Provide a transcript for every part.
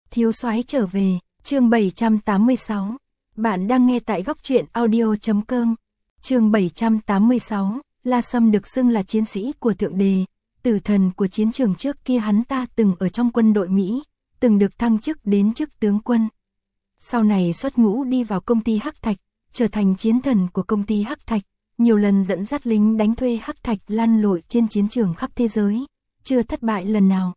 Thiếu soái trở về, chương 786. Bạn đang nghe tại góc truyện audio.com. Chương 786, La Sâm được xưng là chiến sĩ của Thượng Đề, tử thần của chiến trường. Trước kia hắn ta từng ở trong quân đội Mỹ, từng được thăng chức đến chức tướng quân. Sau này xuất ngũ đi vào công ty Hắc Thạch, trở thành chiến thần của công ty Hắc Thạch, nhiều lần dẫn dắt lính đánh thuê Hắc Thạch lăn lội trên chiến trường khắp thế giới, chưa thất bại lần nào.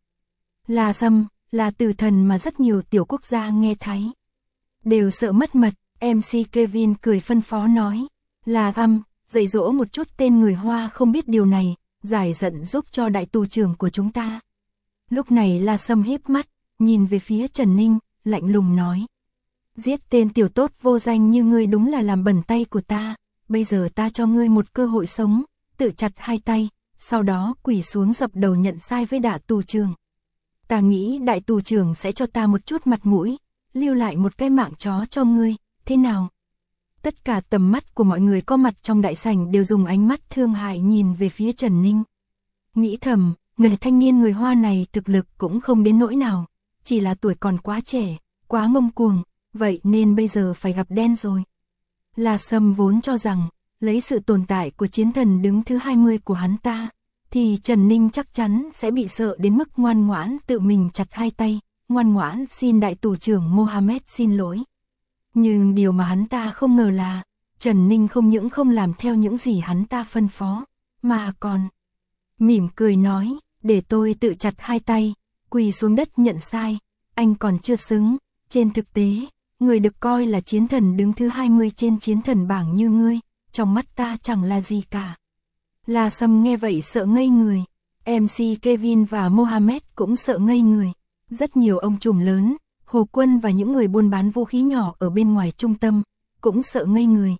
La Sâm là tử thần mà rất nhiều tiểu quốc gia nghe thấy đều sợ mất mật. MC Kevin cười phân phó nói, La Sâm, dạy dỗ một chút tên người Hoa không biết điều này, giải giận giúp cho đại tù trưởng của chúng ta. Lúc này La Sâm híp mắt, nhìn về phía Trần Ninh, lạnh lùng nói, giết tên tiểu tốt vô danh như ngươi đúng là làm bẩn tay của ta, bây giờ ta cho ngươi một cơ hội sống, tự chặt hai tay, sau đó quỳ xuống dập đầu nhận sai với đại tù trưởng. Ta nghĩ đại tù trưởng sẽ cho ta một chút mặt mũi, lưu lại một cái mạng chó cho ngươi, thế nào? Tất cả tầm mắt của mọi người có mặt trong đại sảnh đều dùng ánh mắt thương hại nhìn về phía Trần Ninh. Nghĩ thầm, người thanh niên người Hoa này thực lực cũng không đến nỗi nào, chỉ là tuổi còn quá trẻ, quá ngông cuồng, vậy nên bây giờ phải gặp đen rồi. La Sâm vốn cho rằng, lấy sự tồn tại của chiến thần đứng thứ 20 của hắn ta, thì Trần Ninh chắc chắn sẽ bị sợ đến mức ngoan ngoãn tự mình chặt hai tay, ngoan ngoãn xin đại tù trưởng Mohammed xin lỗi. Nhưng điều mà hắn ta không ngờ là, Trần Ninh không những không làm theo những gì hắn ta phân phó, mà còn mỉm cười nói, để tôi tự chặt hai tay, quỳ xuống đất nhận sai, anh còn chưa xứng. Trên thực tế, người được coi là chiến thần đứng thứ 20 trên chiến thần bảng như ngươi, trong mắt ta chẳng là gì cả. La Sâm nghe vậy sợ ngây người, MC Kevin và Mohammed cũng sợ ngây người, rất nhiều ông trùm lớn, Hồ Quân và những người buôn bán vũ khí nhỏ ở bên ngoài trung tâm, cũng sợ ngây người.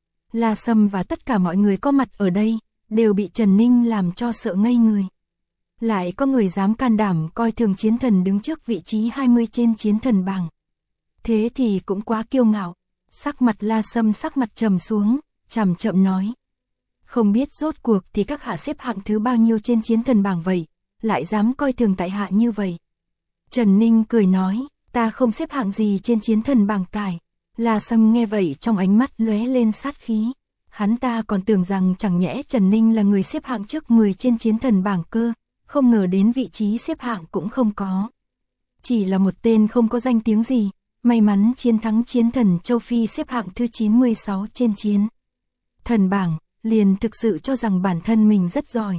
La Sâm và tất cả mọi người có mặt ở đây, đều bị Trần Ninh làm cho sợ ngây người. Lại có người dám can đảm coi thường chiến thần đứng trước vị trí 20 trên chiến thần bảng. Thế thì cũng quá kiêu ngạo. Sắc mặt La Sâm sắc mặt trầm xuống, chậm chậm nói. Không biết rốt cuộc thì các hạ xếp hạng thứ bao nhiêu trên chiến thần bảng vậy, lại dám coi thường tại hạ như vậy. Trần Ninh cười nói, ta không xếp hạng gì trên chiến thần bảng cải. La Sâm nghe vậy trong ánh mắt lóe lên sát khí. Hắn ta còn tưởng rằng chẳng nhẽ Trần Ninh là người xếp hạng trước 10 trên chiến thần bảng cơ, không ngờ đến vị trí xếp hạng cũng không có. Chỉ là một tên không có danh tiếng gì, may mắn chiến thắng chiến thần châu Phi xếp hạng thứ 96 trên chiến thần bảng, liền thực sự cho rằng bản thân mình rất giỏi.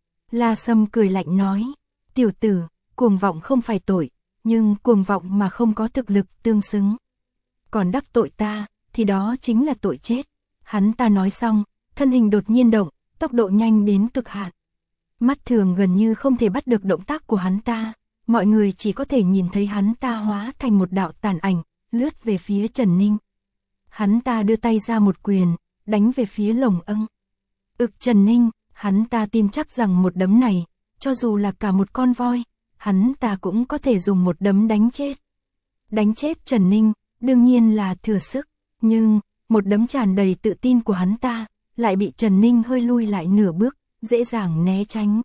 La Sâm cười lạnh nói, tiểu tử, cuồng vọng không phải tội, nhưng cuồng vọng mà không có thực lực tương xứng. Còn đắc tội ta, thì đó chính là tội chết. Hắn ta nói xong, thân hình đột nhiên động, tốc độ nhanh đến cực hạn. Mắt thường gần như không thể bắt được động tác của hắn ta, mọi người chỉ có thể nhìn thấy hắn ta hóa thành một đạo tàn ảnh, lướt về phía Trần Ninh. Hắn ta đưa tay ra một quyền, đánh về phía lồng ưng. Trần Ninh, hắn ta tin chắc rằng một đấm này, cho dù là cả một con voi, hắn ta cũng có thể dùng một đấm đánh chết. Đánh chết Trần Ninh, đương nhiên là thừa sức, nhưng một đấm tràn đầy tự tin của hắn ta, lại bị Trần Ninh hơi lui lại nửa bước, dễ dàng né tránh.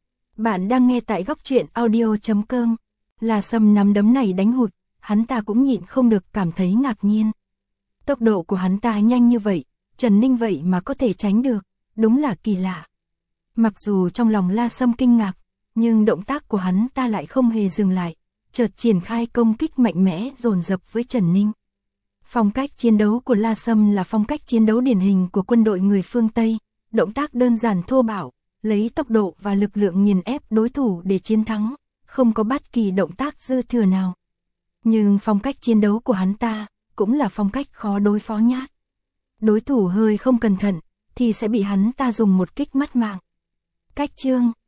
Bạn đang nghe tại góc truyện audio.com. La Sâm nắm đấm này đánh hụt, hắn ta cũng nhịn không được cảm thấy ngạc nhiên. Tốc độ của hắn ta nhanh như vậy, Trần Ninh vậy mà có thể tránh được, đúng là kỳ lạ. Mặc dù trong lòng La Sâm kinh ngạc, nhưng động tác của hắn ta lại không hề dừng lại, chợt triển khai công kích mạnh mẽ dồn dập với Trần Ninh. Phong cách chiến đấu của La Sâm là phong cách chiến đấu điển hình của quân đội người phương Tây, động tác đơn giản thô bạo, lấy tốc độ và lực lượng nghiền ép đối thủ để chiến thắng, không có bất kỳ động tác dư thừa nào. Nhưng phong cách chiến đấu của hắn ta cũng là phong cách khó đối phó nhát. Đối thủ hơi không cẩn thận thì sẽ bị hắn ta dùng một kích mất mạng. Cách chương